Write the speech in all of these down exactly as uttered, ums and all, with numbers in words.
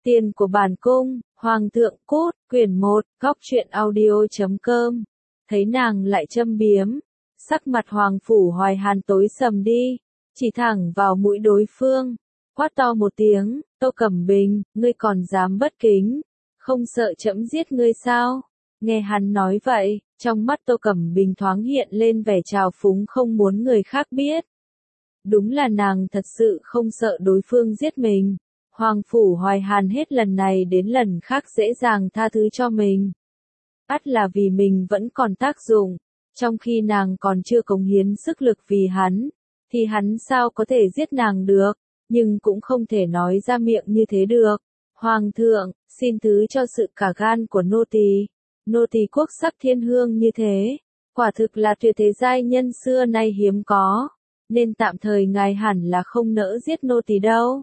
Tiền của bản cung, Hoàng thượng cút, quyển một, góc truyện audio chấm com. Thấy nàng lại châm biếm, sắc mặt Hoàng Phủ Hoài Hàn tối sầm đi, chỉ thẳng vào mũi đối phương, quát to một tiếng, Tô Cẩm Bình, ngươi còn dám bất kính, không sợ trẫm giết ngươi sao? Nghe hắn nói vậy, trong mắt Tô Cẩm Bình thoáng hiện lên vẻ trào phúng không muốn người khác biết. Đúng là nàng thật sự không sợ đối phương giết mình. Hoàng Phủ Hoài Hàn hết lần này đến lần khác dễ dàng tha thứ cho mình. Ắt là vì mình vẫn còn tác dụng, trong khi nàng còn chưa cống hiến sức lực vì hắn, thì hắn sao có thể giết nàng được, nhưng cũng không thể nói ra miệng như thế được. Hoàng thượng, xin thứ cho sự cả gan của nô tỳ. Nô tỳ quốc sắc thiên hương như thế, quả thực là tuyệt thế giai nhân xưa nay hiếm có, nên tạm thời ngài hẳn là không nỡ giết nô tỳ đâu.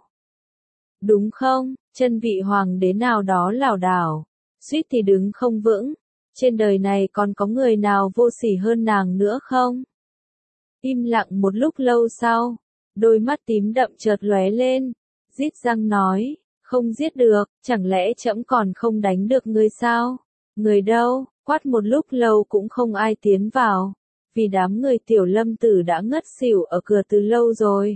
Đúng không? Chân vị hoàng đế nào đó lảo đảo, suýt thì đứng không vững. Trên đời này còn có người nào vô sỉ hơn nàng nữa không? Im lặng một lúc lâu sau, đôi mắt tím đậm chợt lóe lên, rít răng nói, không giết được, chẳng lẽ trẫm còn không đánh được ngươi sao? Người đâu? Quát một lúc lâu cũng không ai tiến vào, vì đám người Tiểu Lâm Tử đã ngất xỉu ở cửa từ lâu rồi.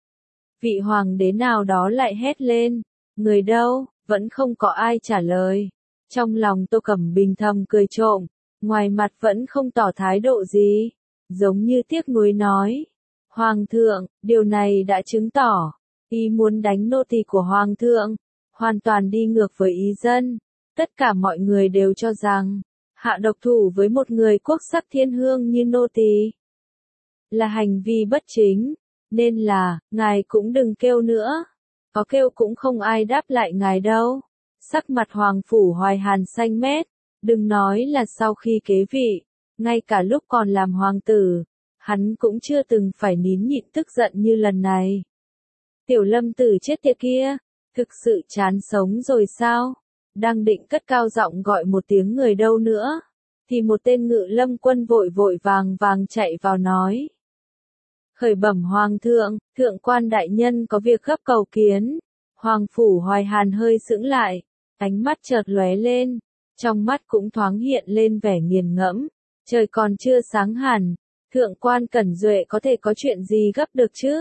Vị hoàng đế nào đó lại hét lên, người đâu, vẫn không có ai trả lời. Trong lòng Tô Cẩm Bình thầm cười trộm, ngoài mặt vẫn không tỏ thái độ gì, giống như tiếc nuối nói. Hoàng thượng, điều này đã chứng tỏ, ý muốn đánh nô tỳ của Hoàng thượng, hoàn toàn đi ngược với ý dân. Tất cả mọi người đều cho rằng, hạ độc thủ với một người quốc sắc thiên hương như nô tỳ là hành vi bất chính. Nên là, ngài cũng đừng kêu nữa. Có kêu cũng không ai đáp lại ngài đâu. Sắc mặt Hoàng Phủ Hoài Hàn xanh mét. Đừng nói là sau khi kế vị, ngay cả lúc còn làm hoàng tử, hắn cũng chưa từng phải nín nhịn tức giận như lần này. Tiểu Lâm Tử chết tiệt kia, thực sự chán sống rồi sao? Đang định cất cao giọng gọi một tiếng người đâu nữa, thì một tên ngự lâm quân vội vội vàng vàng chạy vào nói. Khởi bẩm Hoàng thượng, thượng quan đại nhân có việc gấp cầu kiến. Hoàng Phủ Hoài Hàn hơi sững lại, ánh mắt chợt lóe lên, trong mắt cũng thoáng hiện lên vẻ nghiền ngẫm. Trời còn chưa sáng hẳn, thượng quan Cẩn Duệ có thể có chuyện gì gấp được chứ?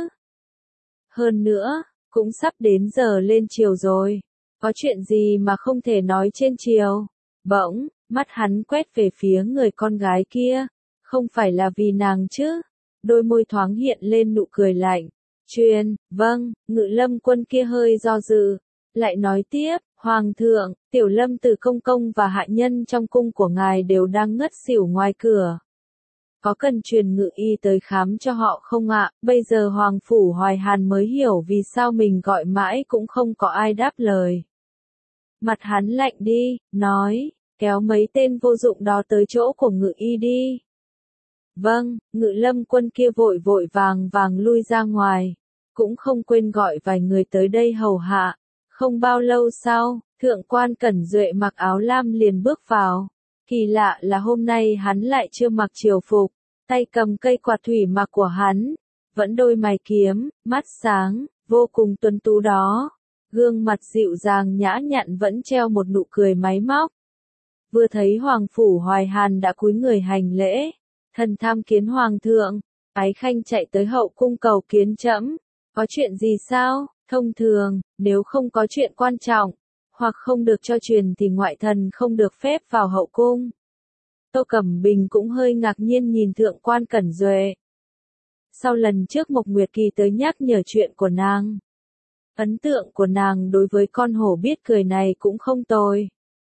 Hơn nữa, cũng sắp đến giờ lên chiều rồi, có chuyện gì mà không thể nói trên chiều? Bỗng, mắt hắn quét về phía người con gái kia, không phải là vì nàng chứ? Đôi môi thoáng hiện lên nụ cười lạnh. Truyền, vâng, ngự lâm quân kia hơi do dự, lại nói tiếp, Hoàng thượng, Tiểu Lâm Tử công công và hạ nhân trong cung của ngài đều đang ngất xỉu ngoài cửa. Có cần truyền ngự y tới khám cho họ không ạ? Bây giờ Hoàng Phủ Hoài Hàn mới hiểu vì sao mình gọi mãi cũng không có ai đáp lời. Mặt hắn lạnh đi, nói, kéo mấy tên vô dụng đó tới chỗ của ngự y đi. Vâng, ngự lâm quân kia vội vội vàng vàng lui ra ngoài, cũng không quên gọi vài người tới đây hầu hạ. Không bao lâu sau, thượng quan Cẩn Duệ mặc áo lam liền bước vào. Kỳ lạ là hôm nay hắn lại chưa mặc triều phục, tay cầm cây quạt thủy mặc của hắn, vẫn đôi mày kiếm, mắt sáng, vô cùng tuấn tú đó. Gương mặt dịu dàng nhã nhặn vẫn treo một nụ cười máy móc. Vừa thấy Hoàng Phủ Hoài Hàn đã cúi người hành lễ. Thần tham kiến Hoàng thượng, Ái Khanh chạy tới hậu cung cầu kiến trẫm. Có chuyện gì sao? Thông thường, nếu không có chuyện quan trọng, hoặc không được cho truyền thì ngoại thần không được phép vào hậu cung. Tô Cẩm Bình cũng hơi ngạc nhiên nhìn thượng quan Cẩn Duệ. Sau lần trước Mộc Nguyệt Kỳ tới nhắc nhở chuyện của nàng, ấn tượng của nàng đối với con hổ biết cười này cũng không tồi.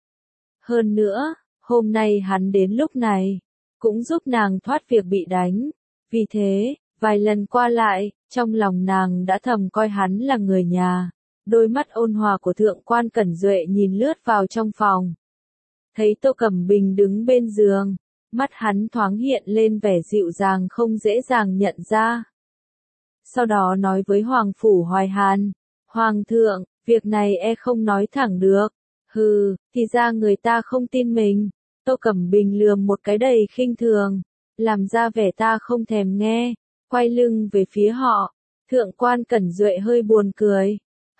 Hơn nữa, hôm nay hắn đến lúc này, cũng giúp nàng thoát việc bị đánh. Vì thế, vài lần qua lại, trong lòng nàng đã thầm coi hắn là người nhà. Đôi mắt ôn hòa của thượng quan Cẩn Duệ nhìn lướt vào trong phòng. Thấy Tô Cẩm Bình đứng bên giường, mắt hắn thoáng hiện lên vẻ dịu dàng không dễ dàng nhận ra. Sau đó nói với Hoàng Phủ Hoài Hàn, Hoàng thượng, việc này e không nói thẳng được. Hừ, thì ra người ta không tin mình. Tô Cẩm Bình lườm một cái đầy khinh thường, làm ra vẻ ta không thèm nghe, quay lưng về phía họ. Thượng quan Cẩn Duệ hơi buồn cười.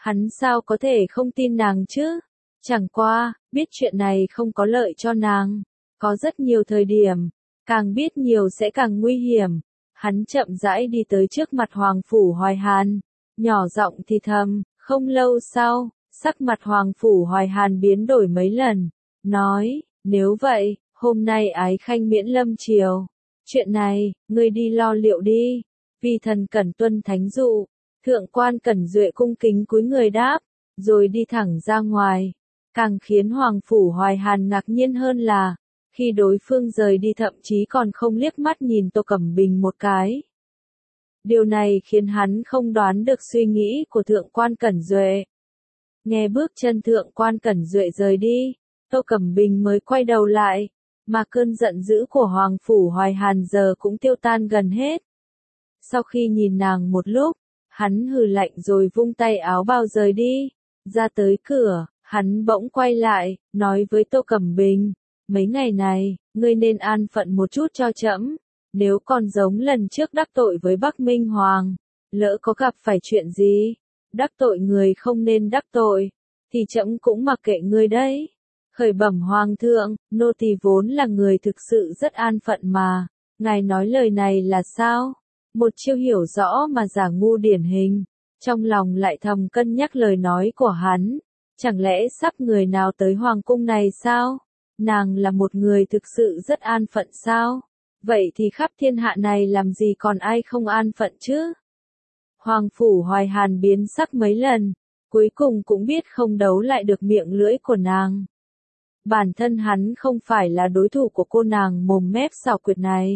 Hắn sao có thể không tin nàng chứ? Chẳng qua, biết chuyện này không có lợi cho nàng. Có rất nhiều thời điểm, càng biết nhiều sẽ càng nguy hiểm. Hắn chậm rãi đi tới trước mặt Hoàng Phủ Hoài Hàn, nhỏ giọng thì thầm. Không lâu sau, sắc mặt Hoàng Phủ Hoài Hàn biến đổi mấy lần, nói, nếu vậy, hôm nay ái khanh miễn lâm triều. Chuyện này, ngươi đi lo liệu đi, vì thần cẩn tuân thánh dụ. Thượng quan Cẩn Duệ cung kính cúi người đáp, rồi đi thẳng ra ngoài. Càng khiến Hoàng Phủ Hoài Hàn ngạc nhiên hơn là, khi đối phương rời đi thậm chí còn không liếc mắt nhìn Tô Cẩm Bình một cái. Điều này khiến hắn không đoán được suy nghĩ của Thượng quan Cẩn Duệ. Nghe bước chân Thượng quan Cẩn Duệ rời đi, Tô Cẩm Bình mới quay đầu lại, mà cơn giận dữ của Hoàng Phủ Hoài Hàn giờ cũng tiêu tan gần hết. Sau khi nhìn nàng một lúc, hắn hừ lạnh rồi vung tay áo bào rời đi. Ra tới cửa, hắn bỗng quay lại, nói với Tô Cẩm Bình, mấy ngày này, ngươi nên an phận một chút cho trẫm. Nếu còn giống lần trước đắc tội với Bắc Minh Hoàng, lỡ có gặp phải chuyện gì, đắc tội người không nên đắc tội, thì trẫm cũng mặc kệ ngươi đấy. Khởi bẩm Hoàng thượng, nô tỳ vốn là người thực sự rất an phận mà, ngài nói lời này là sao? Một chiêu hiểu rõ mà giả ngu điển hình, trong lòng lại thầm cân nhắc lời nói của hắn, chẳng lẽ sắp người nào tới Hoàng cung này sao? Nàng là một người thực sự rất an phận sao? Vậy thì khắp thiên hạ này làm gì còn ai không an phận chứ? Hoàng Phủ Hoài Hàn biến sắc mấy lần, cuối cùng cũng biết không đấu lại được miệng lưỡi của nàng. Bản thân hắn không phải là đối thủ của cô nàng mồm mép xảo quyệt này.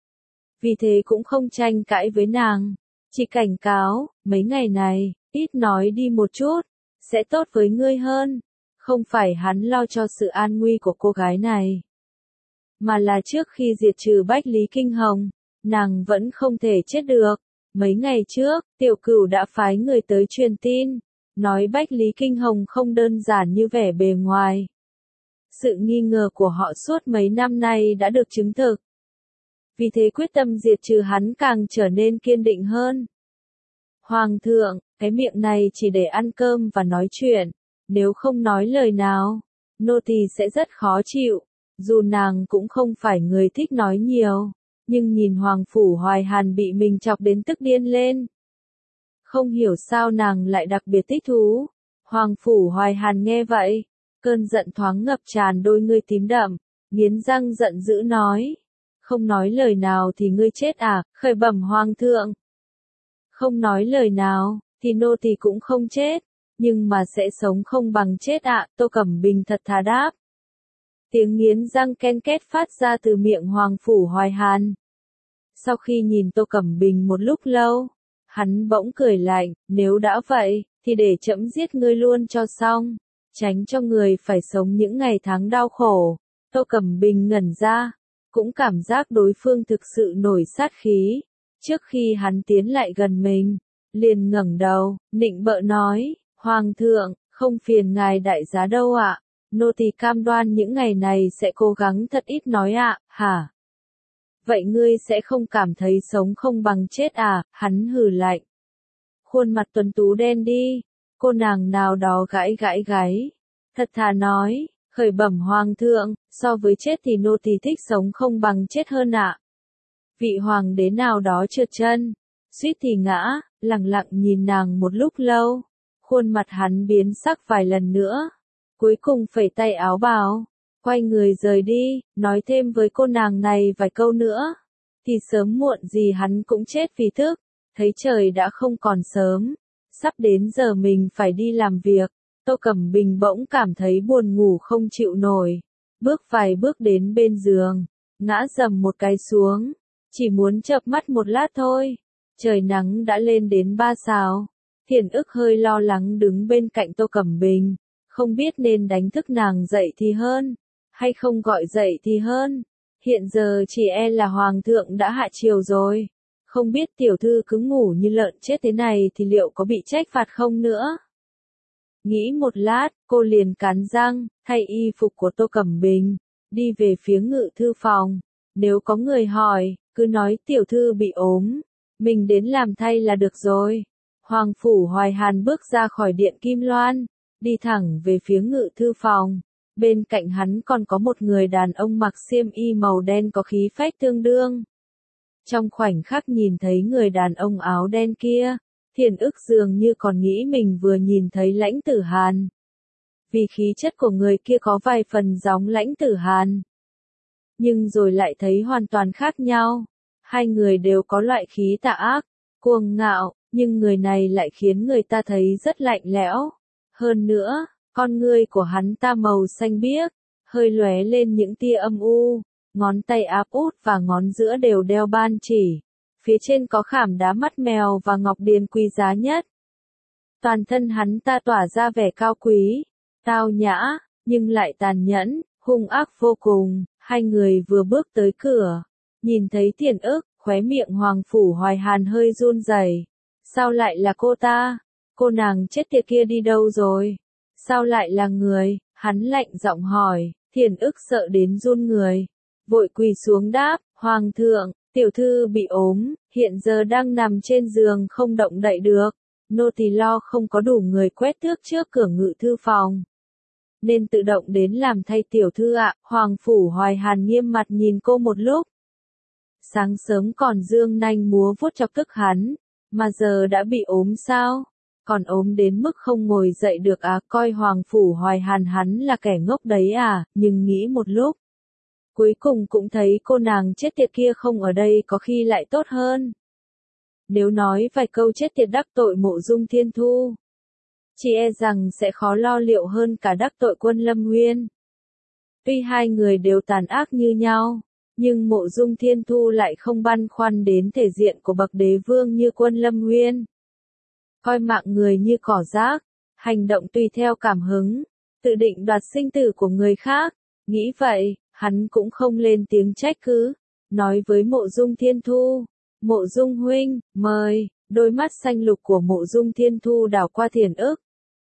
Vì thế cũng không tranh cãi với nàng, chỉ cảnh cáo, mấy ngày này, ít nói đi một chút, sẽ tốt với ngươi hơn. Không phải hắn lo cho sự an nguy của cô gái này, mà là trước khi diệt trừ Bách Lý Kinh Hồng, nàng vẫn không thể chết được. Mấy ngày trước, Tiểu Cửu đã phái người tới truyền tin, nói Bách Lý Kinh Hồng không đơn giản như vẻ bề ngoài. Sự nghi ngờ của họ suốt mấy năm nay đã được chứng thực. Vì thế quyết tâm diệt trừ hắn càng trở nên kiên định hơn. Hoàng thượng, cái miệng này chỉ để ăn cơm và nói chuyện, nếu không nói lời nào, nô tỳ sẽ rất khó chịu. Dù nàng cũng không phải người thích nói nhiều, nhưng nhìn Hoàng Phủ Hoài Hàn bị mình chọc đến tức điên lên. Không hiểu sao nàng lại đặc biệt thích thú. Hoàng Phủ Hoài Hàn nghe vậy, cơn giận thoáng ngập tràn đôi ngươi tím đậm, nghiến răng giận dữ nói. Không nói lời nào thì ngươi chết à, khởi bẩm Hoàng thượng. Không nói lời nào, thì nô tỳ cũng không chết, nhưng mà sẽ sống không bằng chết ạ, à, Tô Cẩm Bình thật thà đáp. Tiếng nghiến răng ken két phát ra từ miệng Hoàng Phủ Hoài Hàn. Sau khi nhìn Tô Cẩm Bình một lúc lâu, hắn bỗng cười lạnh, nếu đã vậy, thì để trẫm giết ngươi luôn cho xong, tránh cho người phải sống những ngày tháng đau khổ. Tô Cẩm Bình ngẩn ra, cũng cảm giác đối phương thực sự nổi sát khí. Trước khi hắn tiến lại gần mình, liền ngẩng đầu, nịnh bợ nói, Hoàng thượng, không phiền ngài đại giá đâu ạ. Nô tỳ cam đoan những ngày này sẽ cố gắng thật ít nói ạ, à, hả? Vậy ngươi sẽ không cảm thấy sống không bằng chết à, hắn hừ lạnh. Khuôn mặt tuấn tú đen đi, cô nàng nào đó gãi gãi gáy. Thật thà nói, khởi bẩm Hoàng thượng, so với chết thì nô tỳ thích sống không bằng chết hơn ạ. À. Vị hoàng đế nào đó trượt chân, suýt thì ngã, lặng lặng nhìn nàng một lúc lâu. Khuôn mặt hắn biến sắc vài lần nữa. Cuối cùng phẩy tay áo bào, quay người rời đi, nói thêm với cô nàng này vài câu nữa, thì sớm muộn gì hắn cũng chết vì thức. Thấy trời đã không còn sớm, sắp đến giờ mình phải đi làm việc, Tô Cẩm Bình bỗng cảm thấy buồn ngủ không chịu nổi, bước vài bước đến bên giường, ngã dầm một cái xuống, chỉ muốn chợp mắt một lát thôi, trời nắng đã lên đến ba sào. Thiền Ức hơi lo lắng đứng bên cạnh Tô Cẩm Bình, không biết nên đánh thức nàng dậy thì hơn, hay không gọi dậy thì hơn. Hiện giờ chỉ e là Hoàng thượng đã hạ triều rồi, không biết tiểu thư cứ ngủ như lợn chết thế này thì liệu có bị trách phạt không nữa. Nghĩ một lát, cô liền cắn răng, thay y phục của Tô Cẩm Bình, đi về phía ngự thư phòng. Nếu có người hỏi, cứ nói tiểu thư bị ốm, mình đến làm thay là được rồi. Hoàng Phủ Hoài Hàn bước ra khỏi điện Kim Loan, đi thẳng về phía ngự thư phòng. Bên cạnh hắn còn có một người đàn ông mặc xiêm y màu đen có khí phách tương đương. Trong khoảnh khắc nhìn thấy người đàn ông áo đen kia, Thiền Ức dường như còn nghĩ mình vừa nhìn thấy Lãnh Tử Hàn. Vì khí chất của người kia có vài phần giống Lãnh Tử Hàn. Nhưng rồi lại thấy hoàn toàn khác nhau. Hai người đều có loại khí tà ác, cuồng ngạo, nhưng người này lại khiến người ta thấy rất lạnh lẽo. Hơn nữa, con ngươi của hắn ta màu xanh biếc, hơi lóe lên những tia âm u, ngón tay áp út và ngón giữa đều đeo ban chỉ. Phía trên có khảm đá mắt mèo và ngọc điền quý giá nhất. Toàn thân hắn ta tỏa ra vẻ cao quý, tao nhã, nhưng lại tàn nhẫn, hung ác vô cùng. Hai người vừa bước tới cửa, nhìn thấy Thiền Ức, khóe miệng Hoàng Phủ Hoài Hàn hơi run rẩy. Sao lại là cô ta? Cô nàng chết tiệt kia đi đâu rồi? Sao lại là người? Hắn lạnh giọng hỏi. Thiền Ức sợ đến run người, vội quỳ xuống đáp, Hoàng thượng, tiểu thư bị ốm, hiện giờ đang nằm trên giường không động đậy được. Nô tỳ lo không có đủ người quét tước trước cửa ngự thư phòng, nên tự động đến làm thay tiểu thư ạ. Hoàng Phủ Hoài Hàn nghiêm mặt nhìn cô một lúc. Sáng sớm còn dương nanh múa vuốt chọc tức hắn, mà giờ đã bị ốm sao? Còn ốm đến mức không ngồi dậy được à? Coi Hoàng Phủ Hoài Hàn hắn là kẻ ngốc đấy à? Nhưng nghĩ một lúc, cuối cùng cũng thấy cô nàng chết tiệt kia không ở đây có khi lại tốt hơn. Nếu nói vài câu chết tiệt đắc tội Mộ Dung Thiên Thu, chỉ e rằng sẽ khó lo liệu hơn cả đắc tội Quân Lâm Nguyên. Tuy hai người đều tàn ác như nhau, nhưng Mộ Dung Thiên Thu lại không băn khoăn đến thể diện của bậc đế vương như Quân Lâm Nguyên. Coi mạng người như cỏ rác, hành động tùy theo cảm hứng, tự định đoạt sinh tử của người khác. Nghĩ vậy, hắn cũng không lên tiếng trách cứ, nói với Mộ Dung Thiên Thu, Mộ Dung huynh, mời. Đôi mắt xanh lục của Mộ Dung Thiên Thu đảo qua Thiền Ức.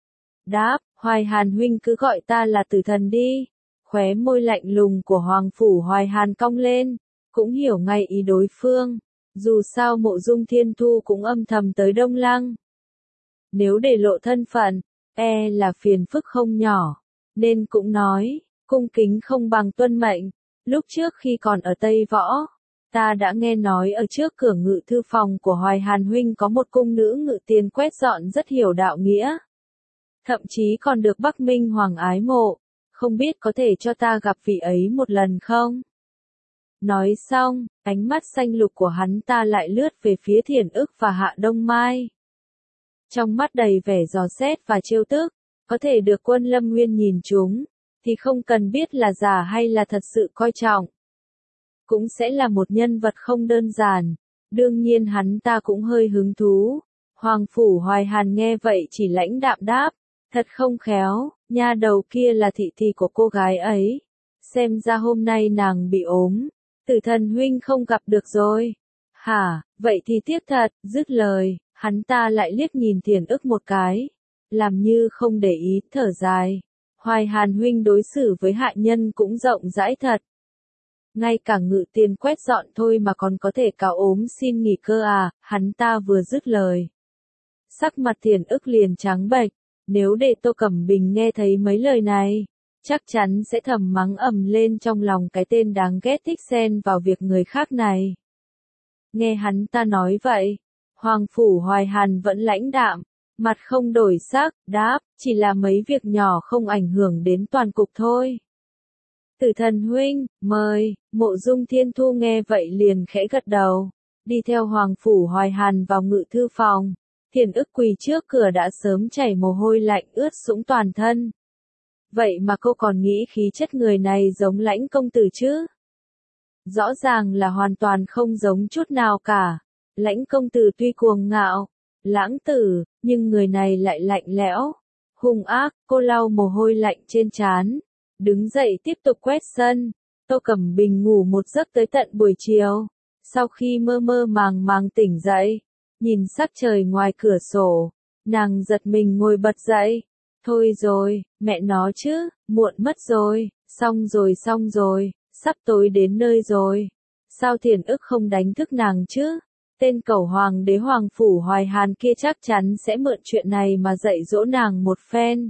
Đáp, Hoài Hàn huynh cứ gọi ta là Tử Thần đi. Khóe môi lạnh lùng của Hoàng Phủ Hoài Hàn cong lên, cũng hiểu ngay ý đối phương. Dù sao Mộ Dung Thiên Thu cũng âm thầm tới Đông Lăng. Nếu để lộ thân phận, e là phiền phức không nhỏ, nên cũng nói, cung kính không bằng tuân mệnh. Lúc trước khi còn ở Tây Võ, ta đã nghe nói ở trước cửa ngự thư phòng của Hoài Hàn huynh có một cung nữ ngự tiền quét dọn rất hiểu đạo nghĩa. Thậm chí còn được Bắc Minh Hoàng ái mộ, không biết có thể cho ta gặp vị ấy một lần không? Nói xong, ánh mắt xanh lục của hắn ta lại lướt về phía Thiền Ức và Hạ Đông Mai. Trong mắt đầy vẻ dò xét và trêu tức, có thể được Quân Lâm Nguyên nhìn chúng, thì không cần biết là giả hay là thật sự coi trọng. Cũng sẽ là một nhân vật không đơn giản, đương nhiên hắn ta cũng hơi hứng thú. Hoàng Phủ Hoài Hàn nghe vậy chỉ lãnh đạm đáp, thật không khéo, nha đầu kia là thị thị của cô gái ấy. Xem ra hôm nay nàng bị ốm, Tử Thần huynh không gặp được rồi. Hả, vậy thì tiếc thật. Dứt lời, hắn ta lại liếc nhìn Thiền Ức một cái, làm như không để ý, thở dài. Hoài Hàn huynh đối xử với hạ nhân cũng rộng rãi thật. Ngay cả ngự tiền quét dọn thôi mà còn có thể cáo ốm xin nghỉ cơ à? Hắn ta vừa dứt lời, sắc mặt Thiền Ức liền trắng bệch. Nếu để Tô Cẩm Bình nghe thấy mấy lời này, chắc chắn sẽ thầm mắng ầm lên trong lòng cái tên đáng ghét thích xen vào việc người khác này. Nghe hắn ta nói vậy, Hoàng Phủ Hoài Hàn vẫn lãnh đạm, mặt không đổi sắc, đáp, chỉ là mấy việc nhỏ không ảnh hưởng đến toàn cục thôi. Tử Thần huynh, mời. Mộ Dung Thiên Thu nghe vậy liền khẽ gật đầu, đi theo Hoàng Phủ Hoài Hàn vào ngự thư phòng. Thiền Ức quỳ trước cửa đã sớm chảy mồ hôi lạnh ướt sũng toàn thân. Vậy mà cô còn nghĩ khí chất người này giống Lãnh công tử chứ? Rõ ràng là hoàn toàn không giống chút nào cả. Lãnh công tử tuy cuồng ngạo, lãng tử, nhưng người này lại lạnh lẽo, hung ác. Cô lau mồ hôi lạnh trên trán, đứng dậy tiếp tục quét sân. Tô Cẩm Bình ngủ một giấc tới tận buổi chiều. Sau khi mơ mơ màng màng tỉnh dậy, nhìn sắc trời ngoài cửa sổ, nàng giật mình ngồi bật dậy. Thôi rồi, mẹ nó chứ, muộn mất rồi, xong rồi xong rồi, sắp tối đến nơi rồi. Sao Thiền Ức không đánh thức nàng chứ? tên cẩu hoàng đế Hoàng Phủ Hoài Hàn kia chắc chắn sẽ mượn chuyện này mà dạy dỗ nàng một phen.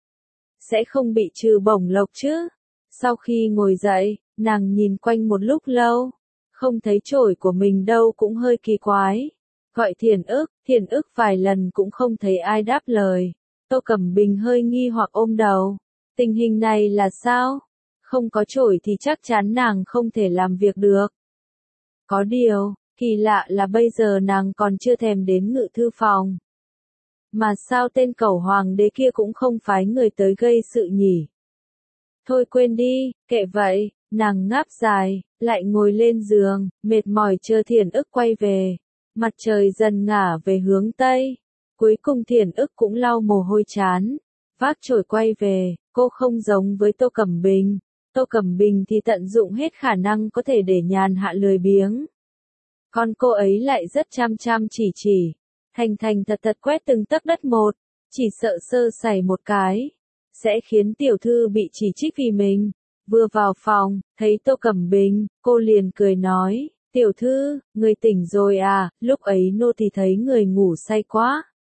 Sẽ không bị trừ bổng lộc chứ. Sau khi ngồi dậy, nàng nhìn quanh một lúc lâu, không thấy chổi của mình đâu cũng hơi kỳ quái. Gọi Thiền ức, Thiền ức vài lần cũng không thấy ai đáp lời. Tô Cẩm Bình hơi nghi hoặc ôm đầu. Tình hình này là sao? Không có chổi thì chắc chắn nàng không thể làm việc được. Có điều, kỳ lạ là bây giờ nàng còn chưa thèm đến ngự thư phòng. Mà sao tên cẩu hoàng đế kia cũng không phái người tới gây sự nhỉ? Thôi quên đi, kệ vậy, nàng ngáp dài, lại ngồi lên giường, mệt mỏi chờ Thiền ức quay về. Mặt trời dần ngả về hướng Tây. Cuối cùng Thiền ức cũng lau mồ hôi chán. Vác chổi quay về, cô không giống với Tô Cẩm Bình. Tô Cẩm Bình thì tận dụng hết khả năng có thể để nhàn hạ lười biếng. Còn cô ấy lại rất chăm chăm chỉ chỉ. Thành thành thật thật quét từng tấc đất một. Chỉ sợ sơ sẩy một cái sẽ khiến tiểu thư bị chỉ trích vì mình. Vừa vào phòng, thấy Tô Cẩm Bình, cô liền cười nói. Tiểu thư, người tỉnh rồi à, lúc ấy nô thì thấy người ngủ say quá.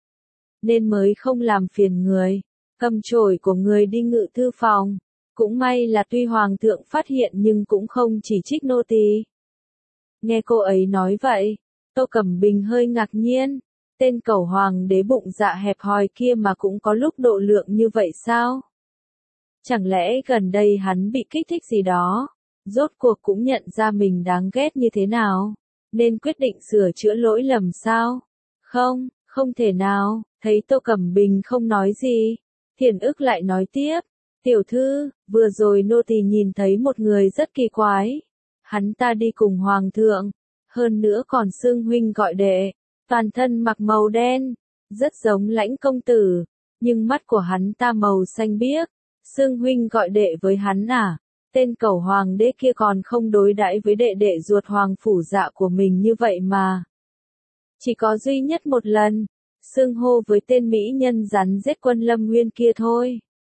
Nên mới không làm phiền người. Cầm chổi của người đi ngự thư phòng. Cũng may là tuy hoàng thượng phát hiện nhưng cũng không chỉ trích nô tỳ. Nghe cô ấy nói vậy, Tô Cẩm Bình hơi ngạc nhiên. Tên cẩu hoàng đế bụng dạ hẹp hòi kia mà cũng có lúc độ lượng như vậy sao? Chẳng lẽ gần đây hắn bị kích thích gì đó? Rốt cuộc cũng nhận ra mình đáng ghét như thế nào, nên quyết định sửa chữa lỗi lầm sao? Không, không thể nào. Thấy Tô Cẩm Bình không nói gì, Thiền ức lại nói tiếp. Tiểu thư, vừa rồi nô tỳ nhìn thấy một người rất kỳ quái. Hắn ta đi cùng hoàng thượng, hơn nữa còn xưng huynh gọi đệ, toàn thân mặc màu đen, rất giống Lãnh công tử, nhưng mắt của hắn ta màu xanh biếc. Xưng huynh gọi đệ với hắn à? Tên cẩu hoàng đế kia còn không đối đãi với đệ đệ ruột Hoàng Phủ Dạ của mình như vậy mà. Chỉ có duy nhất một lần, xưng hô với tên mỹ nhân rắn giết Quân Lâm Nguyên kia thôi.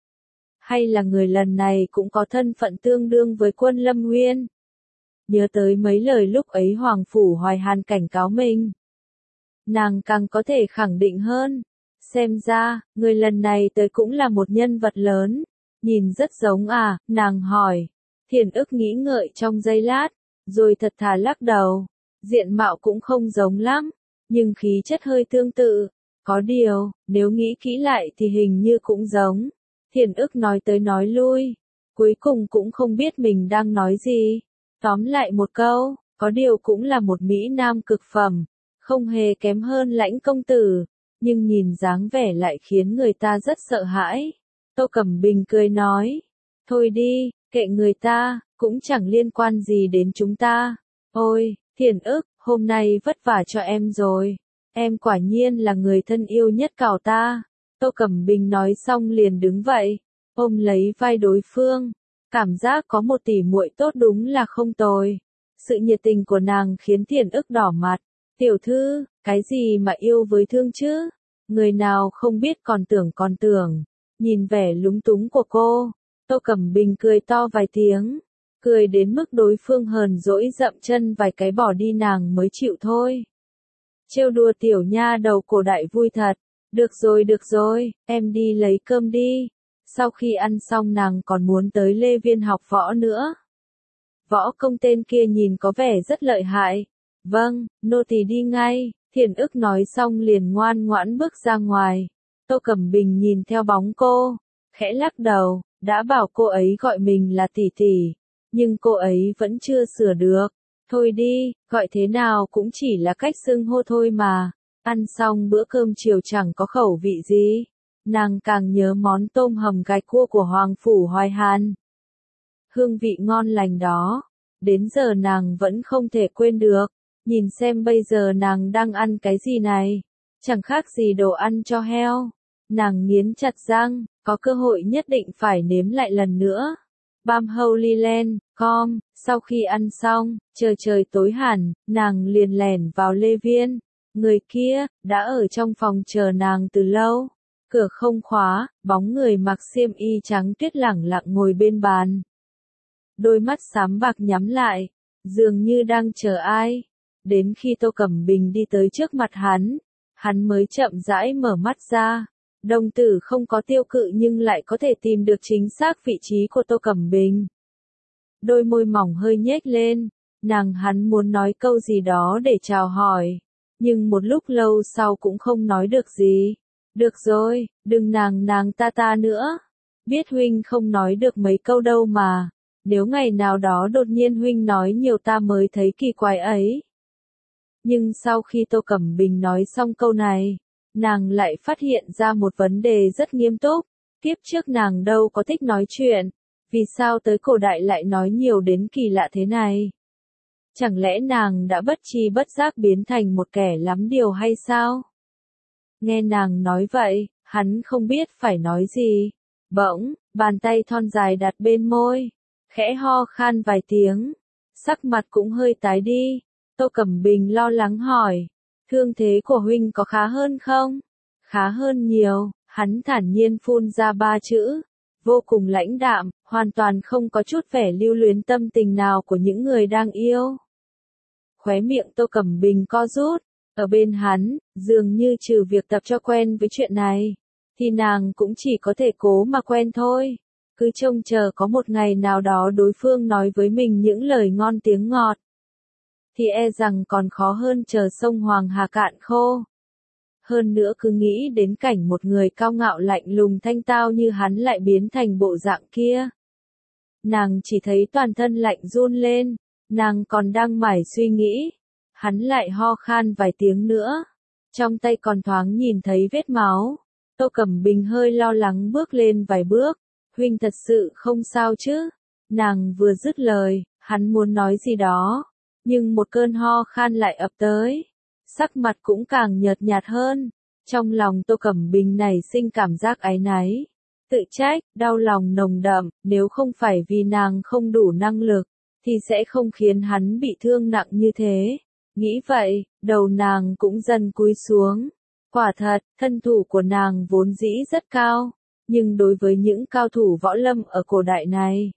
Hay là người lần này cũng có thân phận tương đương với Quân Lâm Nguyên? Nhớ tới mấy lời lúc ấy Hoàng Phủ Hoài Hàn cảnh cáo mình, nàng càng có thể khẳng định hơn. Xem ra, người lần này tới cũng là một nhân vật lớn. Nhìn rất giống à, nàng hỏi. Thiền ức nghĩ ngợi trong giây lát, rồi thật thà lắc đầu. Diện mạo cũng không giống lắm, nhưng khí chất hơi tương tự. Có điều, nếu nghĩ kỹ lại thì hình như cũng giống. Thiền ức nói tới nói lui, cuối cùng cũng không biết mình đang nói gì. Tóm lại một câu, có điều cũng là một mỹ nam cực phẩm, không hề kém hơn Lãnh công tử, nhưng nhìn dáng vẻ lại khiến người ta rất sợ hãi. Tô Cẩm Bình cười nói, thôi đi, kệ người ta, cũng chẳng liên quan gì đến chúng ta. Ôi, Thiền ức, hôm nay vất vả cho em rồi. Em quả nhiên là người thân yêu nhất cảo ta. Tô Cẩm Bình nói xong liền đứng vậy, ôm lấy vai đối phương. Cảm giác có một tỷ muội tốt đúng là không tồi. Sự nhiệt tình của nàng khiến Thiền ức đỏ mặt. Tiểu thư, cái gì mà yêu với thương chứ? Người nào không biết còn tưởng còn tưởng. Nhìn vẻ lúng túng của cô, Tô Cẩm Bình cười to vài tiếng. Cười đến mức đối phương hờn dỗi dậm chân vài cái bỏ đi nàng mới chịu thôi. Trêu đùa tiểu nha đầu cổ đại vui thật. Được rồi được rồi, em đi lấy cơm đi. Sau khi ăn xong nàng còn muốn tới Lê Viên học võ nữa. Võ công tên kia nhìn có vẻ rất lợi hại. Vâng, nô tỳ đi ngay. Thiền ức nói xong liền ngoan ngoãn bước ra ngoài. Tô Cẩm Bình nhìn theo bóng cô, khẽ lắc đầu, đã bảo cô ấy gọi mình là tỷ tỷ, nhưng cô ấy vẫn chưa sửa được. Thôi đi, gọi thế nào cũng chỉ là cách xưng hô thôi mà. Ăn xong bữa cơm chiều chẳng có khẩu vị gì. Nàng càng nhớ món tôm hầm gạch cua của Hoàng Phủ Hoài Hàn. Hương vị ngon lành đó, đến giờ nàng vẫn không thể quên được. Nhìn xem bây giờ nàng đang ăn cái gì này, chẳng khác gì đồ ăn cho heo. Nàng nghiến chặt răng, có cơ hội nhất định phải nếm lại lần nữa. Bam Holy Land, com, sau khi ăn xong, chờ trời tối hẳn, nàng liền lẻn vào Lê Viên. Người kia, đã ở trong phòng chờ nàng từ lâu. Cửa không khóa, bóng người mặc xiêm y trắng tuyết lẳng lặng ngồi bên bàn. Đôi mắt xám bạc nhắm lại, dường như đang chờ ai. Đến khi Tô Cẩm Bình đi tới trước mặt hắn, hắn mới chậm rãi mở mắt ra. Đồng tử không có tiêu cự nhưng lại có thể tìm được chính xác vị trí của Tô Cẩm Bình. Đôi môi mỏng hơi nhếch lên, nàng hắn muốn nói câu gì đó để chào hỏi, nhưng một lúc lâu sau cũng không nói được gì. Được rồi, đừng nàng nàng ta ta nữa. Biết huynh không nói được mấy câu đâu mà, nếu ngày nào đó đột nhiên huynh nói nhiều ta mới thấy kỳ quái ấy. Nhưng sau khi Tô Cẩm Bình nói xong câu này, nàng lại phát hiện ra một vấn đề rất nghiêm túc. Kiếp trước nàng đâu có thích nói chuyện, vì sao tới cổ đại lại nói nhiều đến kỳ lạ thế này? Chẳng lẽ nàng đã bất tri bất giác biến thành một kẻ lắm điều hay sao? Nghe nàng nói vậy, hắn không biết phải nói gì. Bỗng, bàn tay thon dài đặt bên môi, khẽ ho khan vài tiếng, sắc mặt cũng hơi tái đi. Tô Cẩm Bình lo lắng hỏi, thương thế của huynh có khá hơn không? Khá hơn nhiều, hắn thản nhiên phun ra ba chữ, vô cùng lãnh đạm, hoàn toàn không có chút vẻ lưu luyến tâm tình nào của những người đang yêu. Khóe miệng Tô Cẩm Bình co rút, ở bên hắn, dường như trừ việc tập cho quen với chuyện này, thì nàng cũng chỉ có thể cố mà quen thôi. Cứ trông chờ có một ngày nào đó đối phương nói với mình những lời ngon tiếng ngọt, thì e rằng còn khó hơn chờ sông Hoàng Hà cạn khô. Hơn nữa cứ nghĩ đến cảnh một người cao ngạo lạnh lùng thanh tao như hắn lại biến thành bộ dạng kia. Nàng chỉ thấy toàn thân lạnh run lên, nàng còn đang mải suy nghĩ, hắn lại ho khan vài tiếng nữa, trong tay còn thoáng nhìn thấy vết máu. Tô Cẩm Bình hơi lo lắng bước lên vài bước, huynh thật sự không sao chứ? Nàng vừa dứt lời, hắn muốn nói gì đó, nhưng một cơn ho khan lại ập tới, sắc mặt cũng càng nhợt nhạt hơn. Trong lòng Tô Cẩm Bình nảy sinh cảm giác áy náy, tự trách, đau lòng nồng đậm, nếu không phải vì nàng không đủ năng lực, thì sẽ không khiến hắn bị thương nặng như thế. Nghĩ vậy, đầu nàng cũng dần cúi xuống. Quả thật, thân thủ của nàng vốn dĩ rất cao, nhưng đối với những cao thủ võ lâm ở cổ đại này,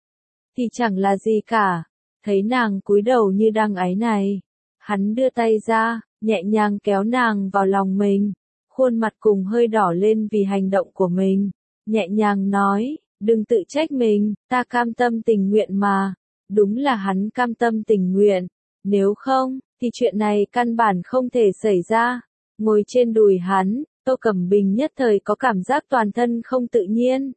thì chẳng là gì cả. Thấy nàng cúi đầu như đang áy này, hắn đưa tay ra, nhẹ nhàng kéo nàng vào lòng mình, khuôn mặt cùng hơi đỏ lên vì hành động của mình, nhẹ nhàng nói, đừng tự trách mình, ta cam tâm tình nguyện mà. Đúng là hắn cam tâm tình nguyện, nếu không, thì chuyện này căn bản không thể xảy ra. Ngồi trên đùi hắn, Tô Cẩm Bình nhất thời có cảm giác toàn thân không tự nhiên.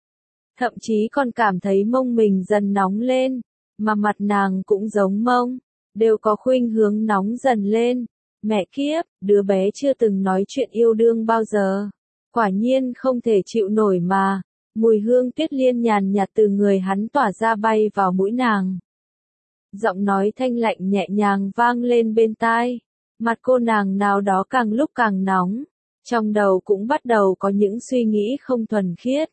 Thậm chí còn cảm thấy mông mình dần nóng lên, mà mặt nàng cũng giống mông, đều có khuynh hướng nóng dần lên. Mẹ kiếp, đứa bé chưa từng nói chuyện yêu đương bao giờ. Quả nhiên không thể chịu nổi mà. Mùi hương tuyết liên nhàn nhạt từ người hắn tỏa ra bay vào mũi nàng. Giọng nói thanh lạnh nhẹ nhàng vang lên bên tai. Mặt cô nàng nào đó càng lúc càng nóng. Trong đầu cũng bắt đầu có những suy nghĩ không thuần khiết.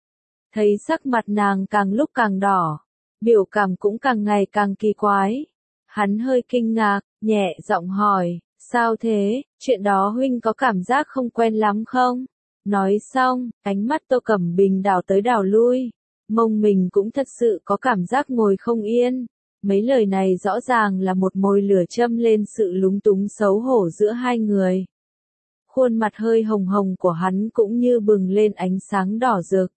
Thấy sắc mặt nàng càng lúc càng đỏ, biểu cảm cũng càng ngày càng kỳ quái. Hắn hơi kinh ngạc, nhẹ giọng hỏi, sao thế, chuyện đó huynh có cảm giác không quen lắm không? Nói xong, ánh mắt Tô Cẩm Bình đảo tới đảo lui, mông mình cũng thật sự có cảm giác ngồi không yên. Mấy lời này rõ ràng là một mồi lửa châm lên sự lúng túng xấu hổ giữa hai người. Khuôn mặt hơi hồng hồng của hắn cũng như bừng lên ánh sáng đỏ rực.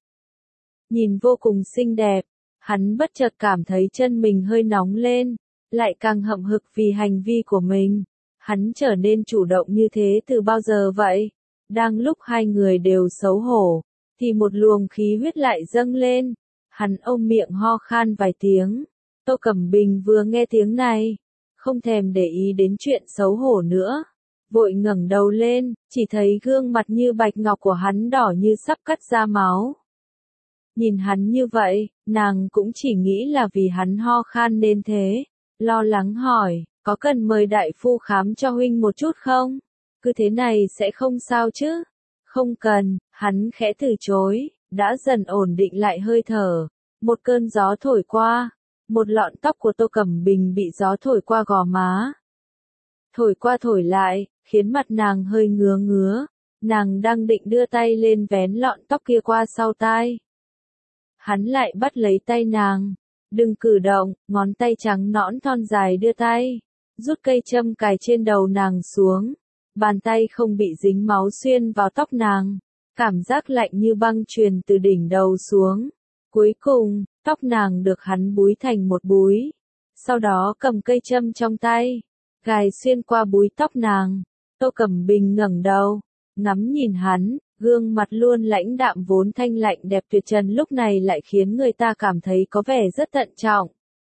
Nhìn vô cùng xinh đẹp, hắn bất chợt cảm thấy chân mình hơi nóng lên, lại càng hậm hực vì hành vi của mình. Hắn trở nên chủ động như thế từ bao giờ vậy? Đang lúc hai người đều xấu hổ, thì một luồng khí huyết lại dâng lên. Hắn ôm miệng ho khan vài tiếng. Tô Cẩm Bình vừa nghe tiếng này, không thèm để ý đến chuyện xấu hổ nữa. Vội ngẩng đầu lên, chỉ thấy gương mặt như bạch ngọc của hắn đỏ như sắp cắt ra máu. Nhìn hắn như vậy, nàng cũng chỉ nghĩ là vì hắn ho khan nên thế. Lo lắng hỏi, có cần mời đại phu khám cho huynh một chút không? Cứ thế này sẽ không sao chứ? Không cần, hắn khẽ từ chối, đã dần ổn định lại hơi thở. Một cơn gió thổi qua, một lọn tóc của Tô Cẩm Bình bị gió thổi qua gò má. Thổi qua thổi lại, khiến mặt nàng hơi ngứa ngứa. Nàng đang định đưa tay lên vén lọn tóc kia qua sau tai. Hắn lại bắt lấy tay nàng. Đừng cử động, ngón tay trắng nõn thon dài đưa tay. rút cây châm cài trên đầu nàng xuống. Bàn tay không bị dính máu xuyên vào tóc nàng. Cảm giác lạnh như băng truyền từ đỉnh đầu xuống. Cuối cùng, tóc nàng được hắn búi thành một búi. Sau đó cầm cây châm trong tay, gài xuyên qua búi tóc nàng. Tô Cẩm Bình ngẩng đầu, ngắm nhìn hắn, gương mặt luôn lãnh đạm vốn thanh lạnh đẹp tuyệt trần lúc này lại khiến người ta cảm thấy có vẻ rất thận trọng.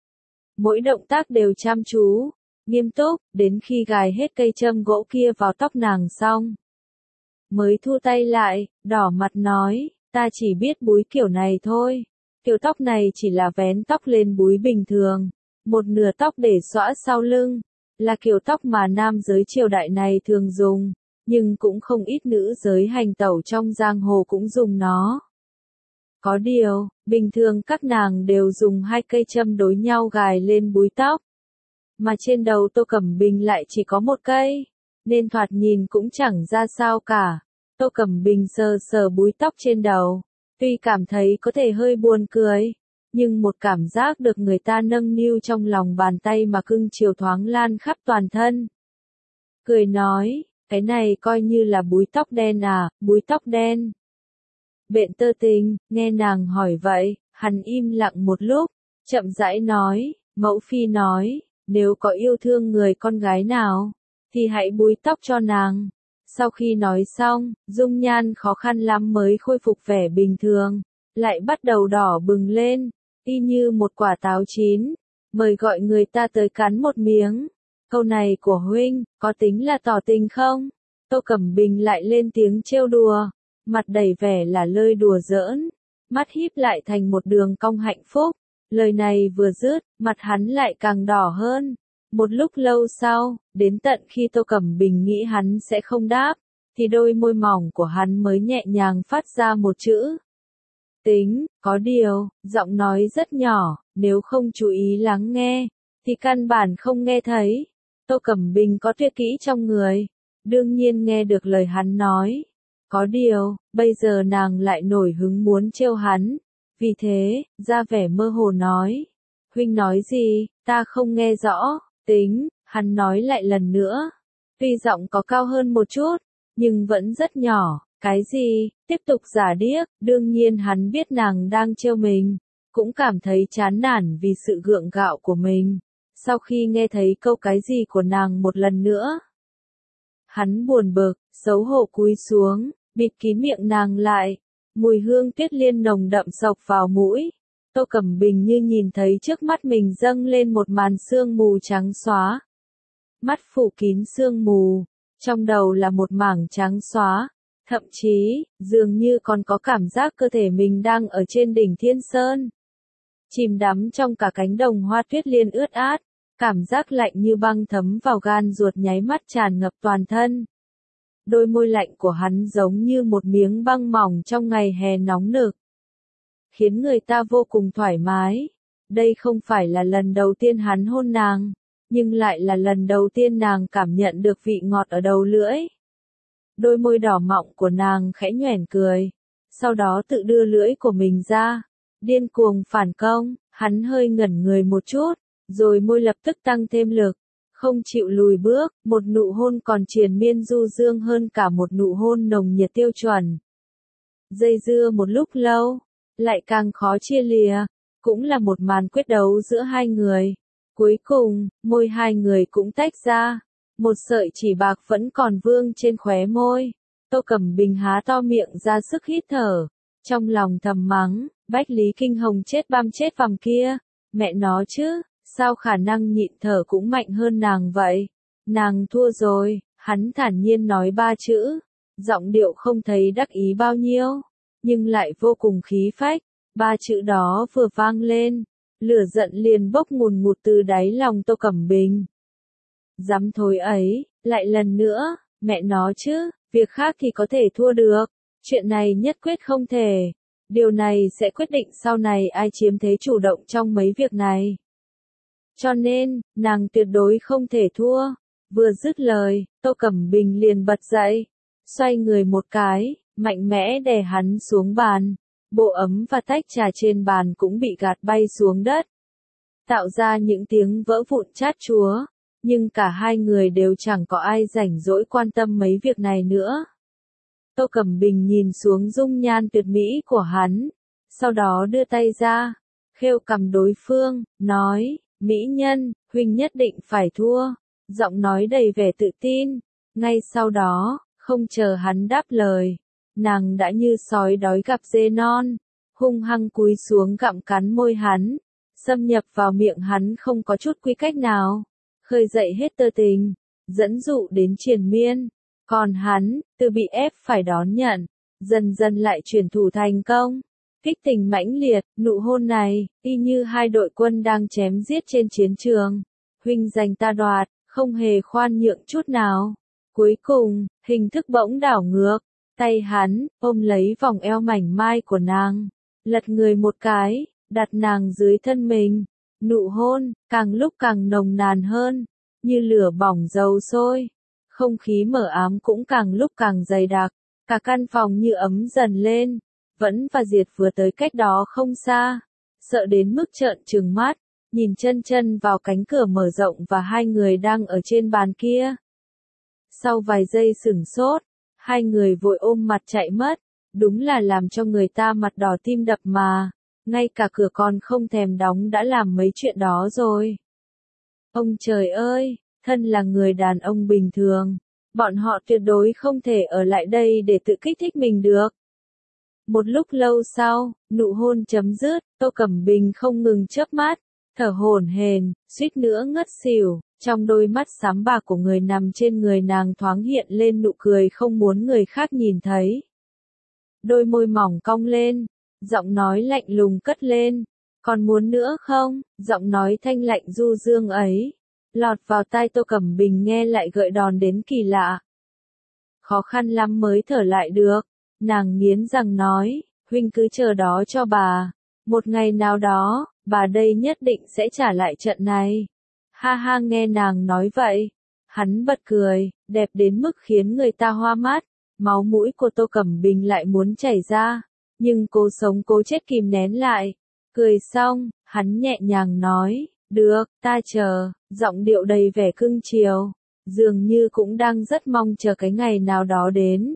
Mỗi động tác đều chăm chú, nghiêm túc, đến khi gài hết cây châm gỗ kia vào tóc nàng xong. Mới thu tay lại, đỏ mặt nói, ta chỉ biết búi kiểu này thôi. Kiểu tóc này chỉ là vén tóc lên búi bình thường, một nửa tóc để xõa sau lưng, là kiểu tóc mà nam giới triều đại này thường dùng, nhưng cũng không ít nữ giới hành tẩu trong giang hồ cũng dùng nó. Có điều, bình thường các nàng đều dùng hai cây châm đối nhau gài lên búi tóc, mà trên đầu Tô Cẩm Bình lại chỉ có một cây, nên thoạt nhìn cũng chẳng ra sao cả. Tô Cẩm Bình sờ sờ búi tóc trên đầu, tuy cảm thấy có thể hơi buồn cười, nhưng một cảm giác được người ta nâng niu trong lòng bàn tay mà cưng chiều thoáng lan khắp toàn thân. Cười nói, cái này coi như là búi tóc đen à, búi tóc đen. Bện Tơ Tình, nghe nàng hỏi vậy, hắn im lặng một lúc, chậm rãi nói, mẫu phi nói, nếu có yêu thương người con gái nào, thì hãy búi tóc cho nàng. Sau khi nói xong, dung nhan khó khăn lắm mới khôi phục vẻ bình thường, lại bắt đầu đỏ bừng lên, y như một quả táo chín, mời gọi người ta tới cắn một miếng. Câu này của huynh, có tính là tỏ tình không? Tô Cẩm Bình lại lên tiếng trêu đùa, mặt đầy vẻ là lơi đùa giỡn, mắt híp lại thành một đường cong hạnh phúc. Lời này vừa dứt, mặt hắn lại càng đỏ hơn. Một lúc lâu sau, đến tận khi Tô Cẩm Bình nghĩ hắn sẽ không đáp, thì đôi môi mỏng của hắn mới nhẹ nhàng phát ra một chữ. Tính, có điều, giọng nói rất nhỏ, nếu không chú ý lắng nghe, thì căn bản không nghe thấy. Tô Cẩm Bình có tuyệt kỹ trong người, đương nhiên nghe được lời hắn nói. Có điều, bây giờ nàng lại nổi hứng muốn trêu hắn, vì thế, ra vẻ mơ hồ nói. Huynh nói gì, ta không nghe rõ. Tính, hắn nói lại lần nữa. Tuy giọng có cao hơn một chút, nhưng vẫn rất nhỏ. Cái gì, tiếp tục giả điếc, đương nhiên hắn biết nàng đang trêu mình, cũng cảm thấy chán nản vì sự gượng gạo của mình. Sau khi nghe thấy câu cái gì của nàng một lần nữa, hắn buồn bực, xấu hổ cúi xuống, bịt kín miệng nàng lại, mùi hương tuyết liên nồng đậm xộc vào mũi. Tô Cẩm Bình như nhìn thấy trước mắt mình dâng lên một màn sương mù trắng xóa. Mắt phủ kín sương mù, trong đầu là một mảng trắng xóa, thậm chí, dường như còn có cảm giác cơ thể mình đang ở trên đỉnh Thiên Sơn. Chìm đắm trong cả cánh đồng hoa tuyết liên ướt át, cảm giác lạnh như băng thấm vào gan ruột nháy mắt tràn ngập toàn thân. Đôi môi lạnh của hắn giống như một miếng băng mỏng trong ngày hè nóng nực, khiến người ta vô cùng thoải mái. Đây không phải là lần đầu tiên hắn hôn nàng, nhưng lại là lần đầu tiên nàng cảm nhận được vị ngọt ở đầu lưỡi. Đôi môi đỏ mọng của nàng khẽ nhoẻn cười, sau đó tự đưa lưỡi của mình ra, điên cuồng phản công. Hắn hơi ngẩn người một chút, rồi môi lập tức tăng thêm lực, không chịu lùi bước, một nụ hôn còn triền miên du dương hơn cả một nụ hôn nồng nhiệt tiêu chuẩn. Dây dưa một lúc lâu, lại càng khó chia lìa, cũng là một màn quyết đấu giữa hai người. Cuối cùng, môi hai người cũng tách ra, một sợi chỉ bạc vẫn còn vương trên khóe môi. Tô Cẩm Bình há to miệng ra sức hít thở, trong lòng thầm mắng, Bách Lý Kinh Hồng chết băm chết vằm kia, mẹ nó chứ, sao khả năng nhịn thở cũng mạnh hơn nàng vậy. Nàng thua rồi, hắn thản nhiên nói ba chữ, giọng điệu không thấy đắc ý bao nhiêu, nhưng lại vô cùng khí phách. Ba chữ đó vừa vang lên, lửa giận liền bốc ngùn ngụt từ đáy lòng Tô Cẩm Bình. Dám thối ấy, lại lần nữa, mẹ nó chứ, việc khác thì có thể thua được, chuyện này nhất quyết không thể. Điều này sẽ quyết định sau này ai chiếm thế chủ động trong mấy việc này. Cho nên, nàng tuyệt đối không thể thua. Vừa dứt lời, Tô Cẩm Bình liền bật dậy, xoay người một cái, mạnh mẽ đè hắn xuống bàn. Bộ ấm và tách trà trên bàn cũng bị gạt bay xuống đất, tạo ra những tiếng vỡ vụn chát chúa. nhưng cả hai người đều chẳng có ai rảnh rỗi quan tâm mấy việc này nữa. Tô Cẩm Bình nhìn xuống dung nhan tuyệt mỹ của hắn, sau đó đưa tay ra, khêu cằm đối phương, nói, mỹ nhân, huynh nhất định phải thua, giọng nói đầy vẻ tự tin. Ngay sau đó, không chờ hắn đáp lời, nàng đã như sói đói gặp dê non, hung hăng cúi xuống gặm cắn môi hắn, xâm nhập vào miệng hắn không có chút quy cách nào, khơi dậy hết tơ tình, dẫn dụ đến triền miên. Còn hắn, từ bị ép phải đón nhận, dần dần lại chuyển thủ thành công. Kích tình mãnh liệt, nụ hôn này, y như hai đội quân đang chém giết trên chiến trường. Huynh giành ta đoạt, không hề khoan nhượng chút nào. Cuối cùng, hình thức bỗng đảo ngược, tay hắn, ôm lấy vòng eo mảnh mai của nàng, lật người một cái, đặt nàng dưới thân mình. Nụ hôn, càng lúc càng nồng nàn hơn, như lửa bỏng dầu sôi. Không khí mờ ám cũng càng lúc càng dày đặc, cả căn phòng như ấm dần lên. Vẫn và Diệt vừa tới cách đó không xa, sợ đến mức trợn trừng mắt, nhìn chân chân vào cánh cửa mở rộng và hai người đang ở trên bàn kia. Sau vài giây sửng sốt, hai người vội ôm mặt chạy mất, đúng là làm cho người ta mặt đỏ tim đập mà, ngay cả cửa còn không thèm đóng đã làm mấy chuyện đó rồi. Ông trời ơi, thân là người đàn ông bình thường, bọn họ tuyệt đối không thể ở lại đây để tự kích thích mình được. Một lúc lâu sau, nụ hôn chấm dứt, Tô Cẩm Bình không ngừng chớp mắt, thở hổn hển, suýt nữa ngất xỉu, trong đôi mắt xám bạc của người nằm trên người nàng thoáng hiện lên nụ cười không muốn người khác nhìn thấy. Đôi môi mỏng cong lên, giọng nói lạnh lùng cất lên, còn muốn nữa không? Giọng nói thanh lạnh du dương ấy, lọt vào tai Tô Cẩm Bình nghe lại gợi đòn đến kỳ lạ. Khó khăn lắm mới thở lại được. Nàng nghiến răng nói, huynh cứ chờ đó cho bà. Một ngày nào đó, bà đây nhất định sẽ trả lại trận này. Ha ha nghe nàng nói vậy. Hắn bật cười, đẹp đến mức khiến người ta hoa mắt. Máu mũi của Tô Cẩm Bình lại muốn chảy ra. Nhưng cô sống cố chết kìm nén lại. Cười xong, hắn nhẹ nhàng nói, được, ta chờ, giọng điệu đầy vẻ cưng chiều. Dường như cũng đang rất mong chờ cái ngày nào đó đến.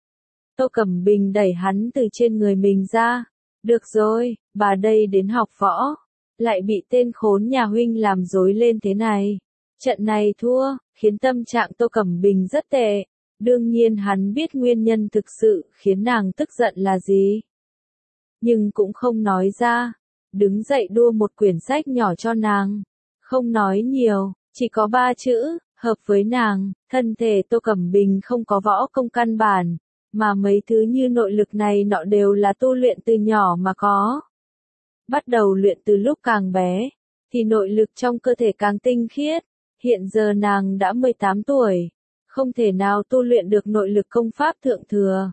Tô Cẩm Bình đẩy hắn từ trên người mình ra. Được rồi, bà đây đến học võ. Lại bị tên khốn nhà huynh làm rối lên thế này. Trận này thua, khiến tâm trạng Tô Cẩm Bình rất tệ. Đương nhiên hắn biết nguyên nhân thực sự khiến nàng tức giận là gì. Nhưng cũng không nói ra. Đứng dậy đua một quyển sách nhỏ cho nàng. Không nói nhiều, chỉ có ba chữ, hợp với nàng. Thân thể Tô Cẩm Bình không có võ công căn bản. Mà mấy thứ như nội lực này nọ đều là tu luyện từ nhỏ mà có. Bắt đầu luyện từ lúc càng bé, thì nội lực trong cơ thể càng tinh khiết. Hiện giờ nàng đã mười tám tuổi, không thể nào tu luyện được nội lực công pháp thượng thừa.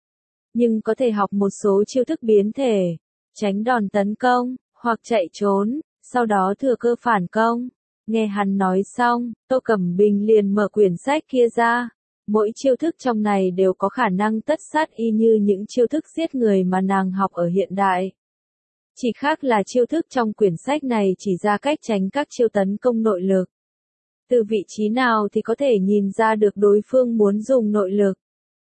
Nhưng có thể học một số chiêu thức biến thể, tránh đòn tấn công, hoặc chạy trốn, sau đó thừa cơ phản công. Nghe hắn nói xong, Tô Cẩm Bình liền mở quyển sách kia ra. Mỗi chiêu thức trong này đều có khả năng tất sát y như những chiêu thức giết người mà nàng học ở hiện đại. Chỉ khác là chiêu thức trong quyển sách này chỉ ra cách tránh các chiêu tấn công nội lực. Từ vị trí nào thì có thể nhìn ra được đối phương muốn dùng nội lực.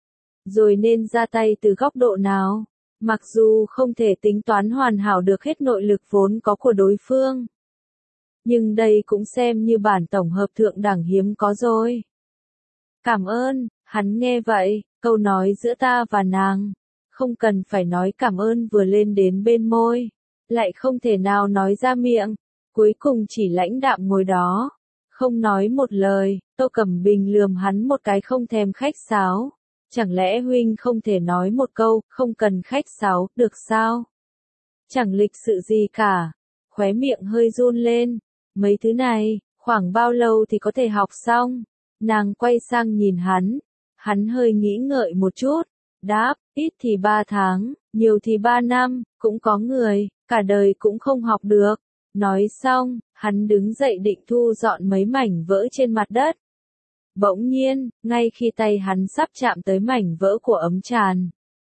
Rồi nên ra tay từ góc độ nào. Mặc dù không thể tính toán hoàn hảo được hết nội lực vốn có của đối phương. Nhưng đây cũng xem như bản tổng hợp thượng đẳng hiếm có rồi. Cảm ơn, hắn nghe vậy, câu nói giữa ta và nàng. Không cần phải nói cảm ơn vừa lên đến bên môi. Lại không thể nào nói ra miệng. Cuối cùng chỉ lãnh đạm ngồi đó. Không nói một lời, Tô Cẩm Bình lườm hắn một cái không thèm khách sáo. Chẳng lẽ huynh không thể nói một câu, không cần khách sáo, được sao? Chẳng lịch sự gì cả. Khóe miệng hơi run lên. Mấy thứ này, khoảng bao lâu thì có thể học xong? Nàng quay sang nhìn hắn. Hắn hơi nghĩ ngợi một chút. Đáp, ít thì ba tháng, nhiều thì ba năm, cũng có người, cả đời cũng không học được. Nói xong, hắn đứng dậy định thu dọn mấy mảnh vỡ trên mặt đất. Bỗng nhiên, ngay khi tay hắn sắp chạm tới mảnh vỡ của ấm tràn.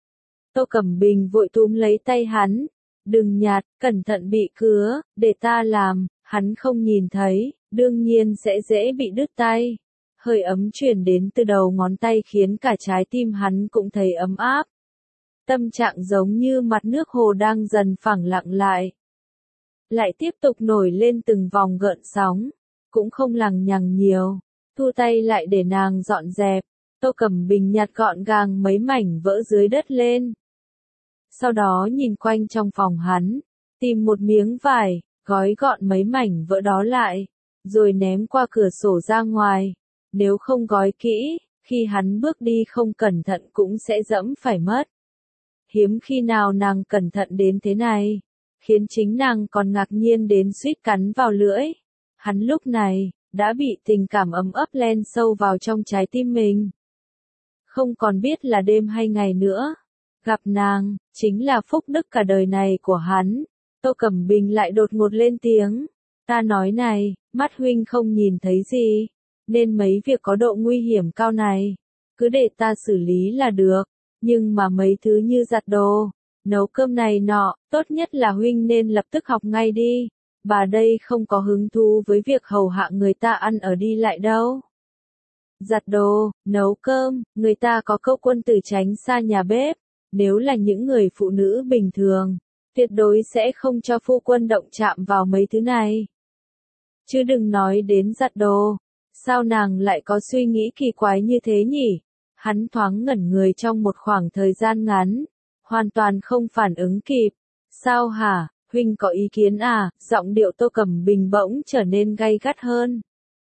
Tô Cẩm Bình vội túm lấy tay hắn. Đừng nhạt, cẩn thận bị cứa, để ta làm, hắn không nhìn thấy, đương nhiên sẽ dễ bị đứt tay. Hơi ấm truyền đến từ đầu ngón tay khiến cả trái tim hắn cũng thấy ấm áp. Tâm trạng giống như mặt nước hồ đang dần phẳng lặng lại. Lại tiếp tục nổi lên từng vòng gợn sóng, cũng không lằng nhằng nhiều, thu tay lại để nàng dọn dẹp. Tô Cẩm Bình nhặt gọn gàng mấy mảnh vỡ dưới đất lên. Sau đó nhìn quanh trong phòng hắn, tìm một miếng vải, gói gọn mấy mảnh vỡ đó lại, rồi ném qua cửa sổ ra ngoài. Nếu không gói kỹ, khi hắn bước đi không cẩn thận cũng sẽ dẫm phải mất. Hiếm khi nào nàng cẩn thận đến thế này, khiến chính nàng còn ngạc nhiên đến suýt cắn vào lưỡi. Hắn lúc này, đã bị tình cảm ấm ấp len sâu vào trong trái tim mình. Không còn biết là đêm hay ngày nữa. Gặp nàng, chính là phúc đức cả đời này của hắn. Tô Cẩm Bình lại đột ngột lên tiếng. Ta nói này, mắt huynh không nhìn thấy gì, nên mấy việc có độ nguy hiểm cao này, cứ để ta xử lý là được. Nhưng mà mấy thứ như giặt đồ, nấu cơm này nọ, tốt nhất là huynh nên lập tức học ngay đi. Bà đây không có hứng thú với việc hầu hạ người ta ăn ở đi lại đâu. Giặt đồ, nấu cơm, người ta có câu quân tử tránh xa nhà bếp. Nếu là những người phụ nữ bình thường, tuyệt đối sẽ không cho phu quân động chạm vào mấy thứ này. Chứ đừng nói đến giặt đồ. Sao nàng lại có suy nghĩ kỳ quái như thế nhỉ? Hắn thoáng ngẩn người trong một khoảng thời gian ngắn, hoàn toàn không phản ứng kịp. Sao hả, huynh có ý kiến à? Giọng điệu Tô Cẩm Bình bỗng trở nên gay gắt hơn.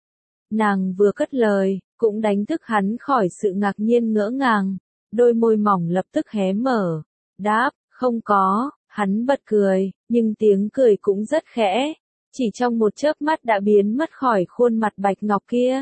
Nàng vừa cất lời, cũng đánh thức hắn khỏi sự ngạc nhiên ngỡ ngàng. Đôi môi mỏng lập tức hé mở. Đáp, không có. Hắn bật cười, nhưng tiếng cười cũng rất khẽ. Chỉ trong một chớp mắt đã biến mất khỏi khuôn mặt bạch ngọc kia.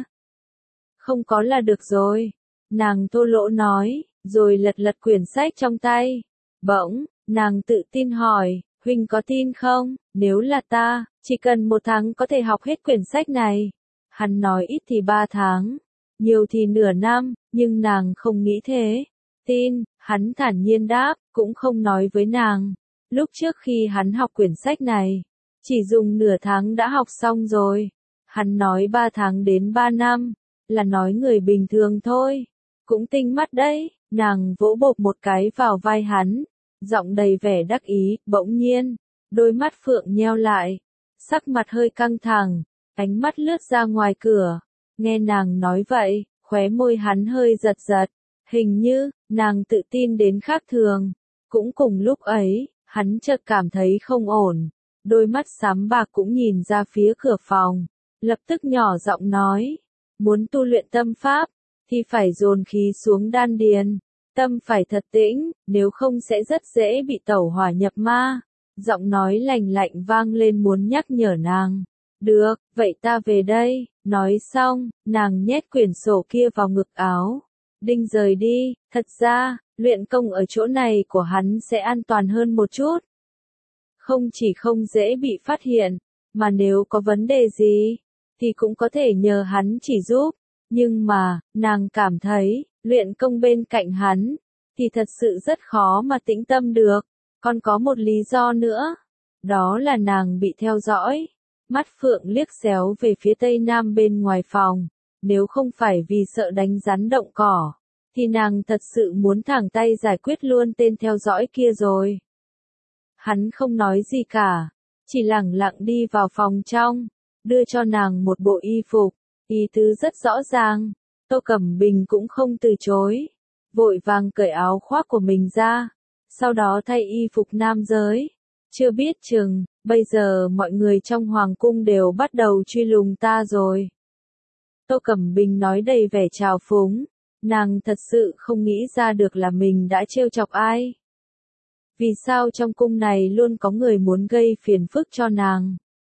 Không có là được rồi. Nàng thô lỗ nói, rồi lật lật quyển sách trong tay. Bỗng, nàng tự tin hỏi, huynh có tin không? Nếu là ta, chỉ cần một tháng có thể học hết quyển sách này. Hắn nói ít thì ba tháng, nhiều thì nửa năm, nhưng nàng không nghĩ thế. Tin, hắn thản nhiên đáp, cũng không nói với nàng. Lúc trước khi hắn học quyển sách này, chỉ dùng nửa tháng đã học xong rồi. Hắn nói ba tháng đến ba năm, là nói người bình thường thôi. Cũng tinh mắt đấy, nàng vỗ bộp một cái vào vai hắn, giọng đầy vẻ đắc ý. Bỗng nhiên, đôi mắt phượng nheo lại, sắc mặt hơi căng thẳng, ánh mắt lướt ra ngoài cửa. Nghe nàng nói vậy, khóe môi hắn hơi giật giật, hình như, nàng tự tin đến khác thường. Cũng cùng lúc ấy, hắn chợt cảm thấy không ổn, đôi mắt xám bạc cũng nhìn ra phía cửa phòng, lập tức nhỏ giọng nói, muốn tu luyện tâm pháp, thì phải dồn khí xuống đan điền, tâm phải thật tĩnh, nếu không sẽ rất dễ bị tẩu hỏa nhập ma. Giọng nói lành lạnh vang lên muốn nhắc nhở nàng. Được, vậy ta về đây. Nói xong, nàng nhét quyển sổ kia vào ngực áo, định rời đi. Thật ra, luyện công ở chỗ này của hắn sẽ an toàn hơn một chút. Không chỉ không dễ bị phát hiện, mà nếu có vấn đề gì, thì cũng có thể nhờ hắn chỉ giúp. Nhưng mà, nàng cảm thấy, luyện công bên cạnh hắn, thì thật sự rất khó mà tĩnh tâm được. Còn có một lý do nữa, đó là nàng bị theo dõi. Mắt phượng liếc xéo về phía tây nam bên ngoài phòng, nếu không phải vì sợ đánh rắn động cỏ, thì nàng thật sự muốn thẳng tay giải quyết luôn tên theo dõi kia rồi. Hắn không nói gì cả, chỉ lẳng lặng đi vào phòng trong, đưa cho nàng một bộ y phục, ý tứ rất rõ ràng. Tô Cẩm Bình cũng không từ chối, vội vàng cởi áo khoác của mình ra, sau đó thay y phục nam giới. Chưa biết chừng, bây giờ mọi người trong hoàng cung đều bắt đầu truy lùng ta rồi. Tô Cẩm Bình nói đầy vẻ trào phúng, nàng thật sự không nghĩ ra được là mình đã trêu chọc ai. Vì sao trong cung này luôn có người muốn gây phiền phức cho nàng?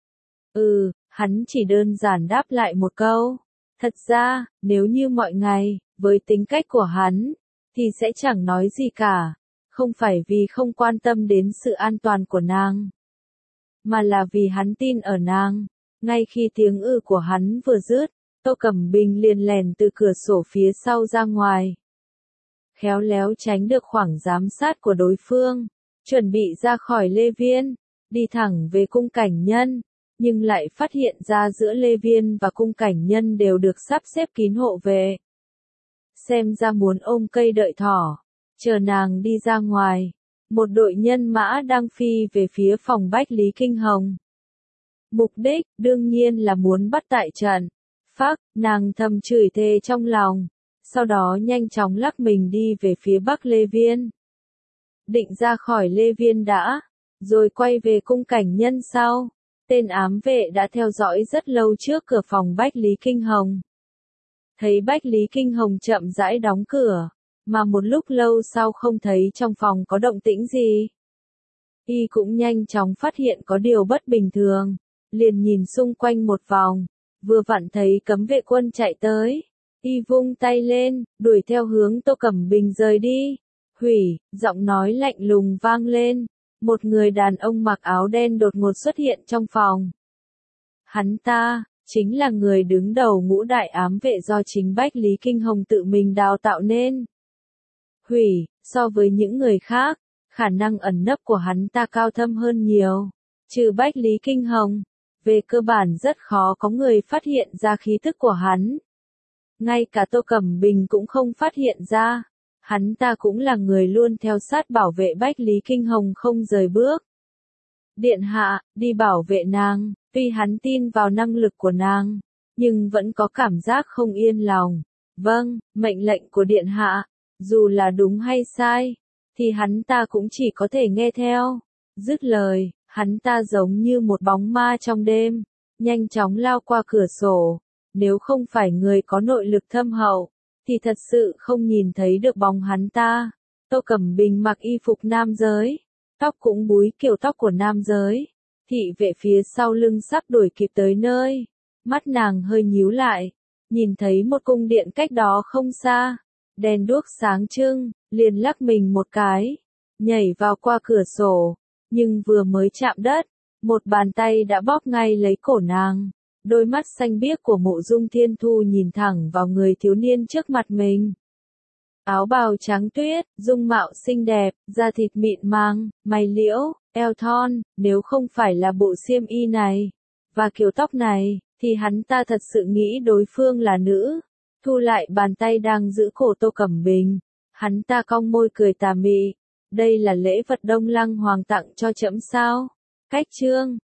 Ừ, hắn chỉ đơn giản đáp lại một câu. Thật ra, nếu như mọi ngày, với tính cách của hắn, thì sẽ chẳng nói gì cả. Không phải vì không quan tâm đến sự an toàn của nàng, mà là vì hắn tin ở nàng. Ngay khi tiếng ư của hắn vừa dứt, Tô Cẩm Bình liền lèn từ cửa sổ phía sau ra ngoài. Khéo léo tránh được khoảng giám sát của đối phương, chuẩn bị ra khỏi Lê Viên, đi thẳng về cung Cảnh Nhân. nhưng lại phát hiện ra giữa Lê Viên và cung cảnh nhân đều được sắp xếp kín hộ vệ. Xem ra muốn ôm cây đợi thỏ, chờ nàng đi ra ngoài, một đội nhân mã đang phi về phía phòng Bách Lý Kinh Hồng. Mục đích, đương nhiên là muốn bắt tại trận. Phác, nàng thầm chửi thề trong lòng, sau đó nhanh chóng lắc mình đi về phía Bắc Lê Viên. Định ra khỏi Lê Viên đã, rồi quay về cung cảnh nhân sau. Tên ám vệ đã theo dõi rất lâu trước cửa phòng Bách Lý Kinh Hồng. Thấy Bách Lý Kinh Hồng chậm rãi đóng cửa, mà một lúc lâu sau không thấy trong phòng có động tĩnh gì. Y cũng nhanh chóng phát hiện có điều bất bình thường, liền nhìn xung quanh một vòng, vừa vặn thấy cấm vệ quân chạy tới. Y vung tay lên, đuổi theo hướng Tô Cẩm Bình rời đi. Hủy, giọng nói lạnh lùng vang lên. Một người đàn ông mặc áo đen đột ngột xuất hiện trong phòng. Hắn ta, chính là người đứng đầu ngũ đại ám vệ do chính Bách Lý Kinh Hồng tự mình đào tạo nên. Hủy, so với những người khác, khả năng ẩn nấp của hắn ta cao thâm hơn nhiều. Trừ Bách Lý Kinh Hồng, về cơ bản rất khó có người phát hiện ra khí tức của hắn. Ngay cả Tô Cẩm Bình cũng không phát hiện ra. Hắn ta cũng là người luôn theo sát bảo vệ Bách Lý Kinh Hồng không rời bước. Điện hạ, đi bảo vệ nàng, tuy hắn tin vào năng lực của nàng, nhưng vẫn có cảm giác không yên lòng. Vâng, mệnh lệnh của điện hạ, dù là đúng hay sai, thì hắn ta cũng chỉ có thể nghe theo. Dứt lời, hắn ta giống như một bóng ma trong đêm, nhanh chóng lao qua cửa sổ. Nếu không phải người có nội lực thâm hậu, thì thật sự không nhìn thấy được bóng hắn ta. Tô Cẩm Bình mặc y phục nam giới, tóc cũng búi kiểu tóc của nam giới. Thị vệ phía sau lưng sắp đuổi kịp tới nơi. Mắt nàng hơi nhíu lại, nhìn thấy một cung điện cách đó không xa. Đèn đuốc sáng trưng, liền lắc mình một cái, nhảy vào qua cửa sổ. Nhưng vừa mới chạm đất, một bàn tay đã bóp ngay lấy cổ nàng. Đôi mắt xanh biếc của Mộ Dung Thiên Thu nhìn thẳng vào người thiếu niên trước mặt mình. Áo bào trắng tuyết, dung mạo xinh đẹp, da thịt mịn màng, mày liễu, eo thon, nếu không phải là bộ xiêm y này, và kiểu tóc này, thì hắn ta thật sự nghĩ đối phương là nữ. Thu lại bàn tay đang giữ cổ Tô Cẩm Bình, hắn ta cong môi cười tà mị. Đây là lễ vật Đông Lăng Hoàng tặng cho trẫm sao? Cách chương